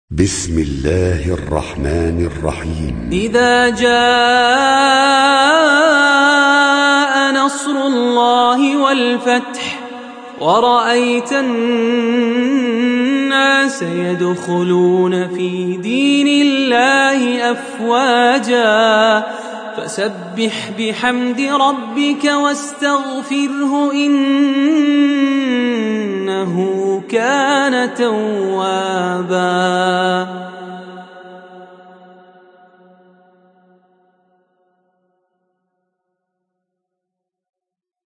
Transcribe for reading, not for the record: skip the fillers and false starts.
بسم الله الرحمن الرحيم. إذا جاء نصر الله والفتح ورأيت الناس يدخلون في دين الله أفواجا فسبح بحمد ربك واستغفره إنه كان توابا.